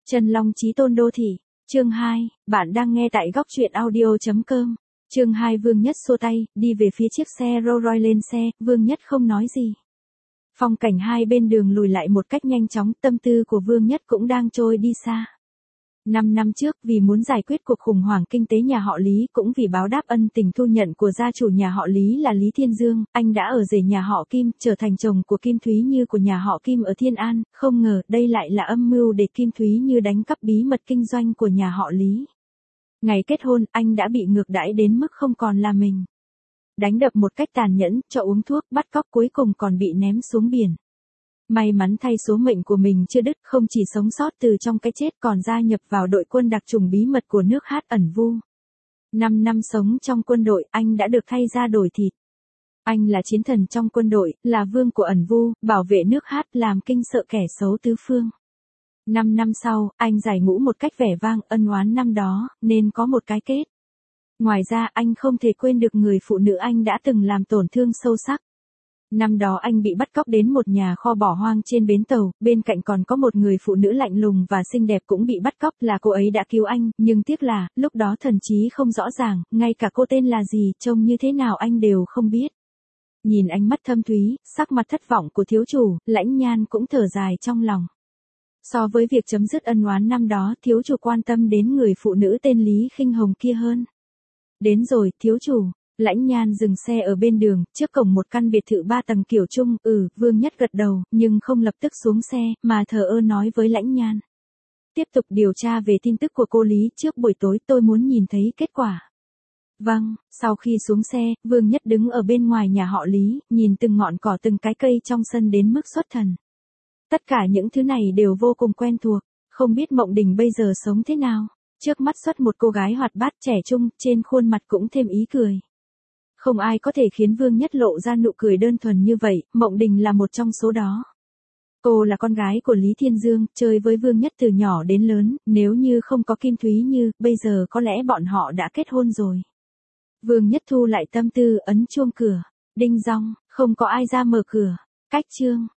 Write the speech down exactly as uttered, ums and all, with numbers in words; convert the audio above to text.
Chân Long Chí Tôn Đô Thị, chương hai, bạn đang nghe tại góc truyện audio.com. Chương hai Vương Nhất xua tay, đi về phía chiếc xe Rolls Royce lên xe, Vương Nhất không nói gì. Phong cảnh hai bên đường lùi lại một cách nhanh chóng, tâm tư của Vương Nhất cũng đang trôi đi xa. Năm năm trước, vì muốn giải quyết cuộc khủng hoảng kinh tế nhà họ Lý, cũng vì báo đáp ân tình thu nhận của gia chủ nhà họ Lý là Lý Thiên Dương, anh đã ở rể nhà họ Kim, trở thành chồng của Kim Thúy Như của nhà họ Kim ở Thiên An, không ngờ đây lại là âm mưu để Kim Thúy Như đánh cắp bí mật kinh doanh của nhà họ Lý. Ngày kết hôn, anh đã bị ngược đãi đến mức không còn là mình. Đánh đập một cách tàn nhẫn, cho uống thuốc, bắt cóc, cuối cùng còn bị ném xuống biển. May mắn thay số mệnh của mình chưa đứt, không chỉ sống sót từ trong cái chết còn gia nhập vào đội quân đặc chủng bí mật của nước Hát ẩn vu. Năm năm sống trong quân đội, anh đã được thay ra đổi thịt. Anh là chiến thần trong quân đội, là vương của ẩn vu, bảo vệ nước Hát, làm kinh sợ kẻ xấu tứ phương. Năm năm sau, anh giải ngũ một cách vẻ vang, ân oán năm đó, nên có một cái kết. Ngoài ra, anh không thể quên được người phụ nữ anh đã từng làm tổn thương sâu sắc. Năm đó anh bị bắt cóc đến một nhà kho bỏ hoang trên bến tàu, bên cạnh còn có một người phụ nữ lạnh lùng và xinh đẹp cũng bị bắt cóc, là cô ấy đã cứu anh, nhưng tiếc là, lúc đó thần trí không rõ ràng, ngay cả cô tên là gì, trông như thế nào anh đều không biết. Nhìn ánh mắt thâm thúy, sắc mặt thất vọng của thiếu chủ, Lãnh Nhan cũng thở dài trong lòng. So với việc chấm dứt ân oán năm đó, thiếu chủ quan tâm đến người phụ nữ tên Lý Khinh Hồng kia hơn. Đến rồi, thiếu chủ. Lãnh Nhan dừng xe ở bên đường, trước cổng một căn biệt thự ba tầng kiểu chung, ừ, Vương Nhất gật đầu, nhưng không lập tức xuống xe, mà thờ ơ nói với Lãnh Nhan. Tiếp tục điều tra về tin tức của cô Lý, trước buổi tối tôi muốn nhìn thấy kết quả. Vâng, sau khi xuống xe, Vương Nhất đứng ở bên ngoài nhà họ Lý, nhìn từng ngọn cỏ từng cái cây trong sân đến mức xuất thần. Tất cả những thứ này đều vô cùng quen thuộc, không biết Mộng Đình bây giờ sống thế nào. Trước mắt xuất một cô gái hoạt bát trẻ trung, trên khuôn mặt cũng thêm ý cười. Không ai có thể khiến Vương Nhất lộ ra nụ cười đơn thuần như vậy, Mộng Đình là một trong số đó. Cô là con gái của Lý Thiên Dương, chơi với Vương Nhất từ nhỏ đến lớn, nếu như không có Kim Thúy Như, bây giờ có lẽ bọn họ đã kết hôn rồi. Vương Nhất thu lại tâm tư, ấn chuông cửa, đinh dong, không có ai ra mở cửa, cách chương.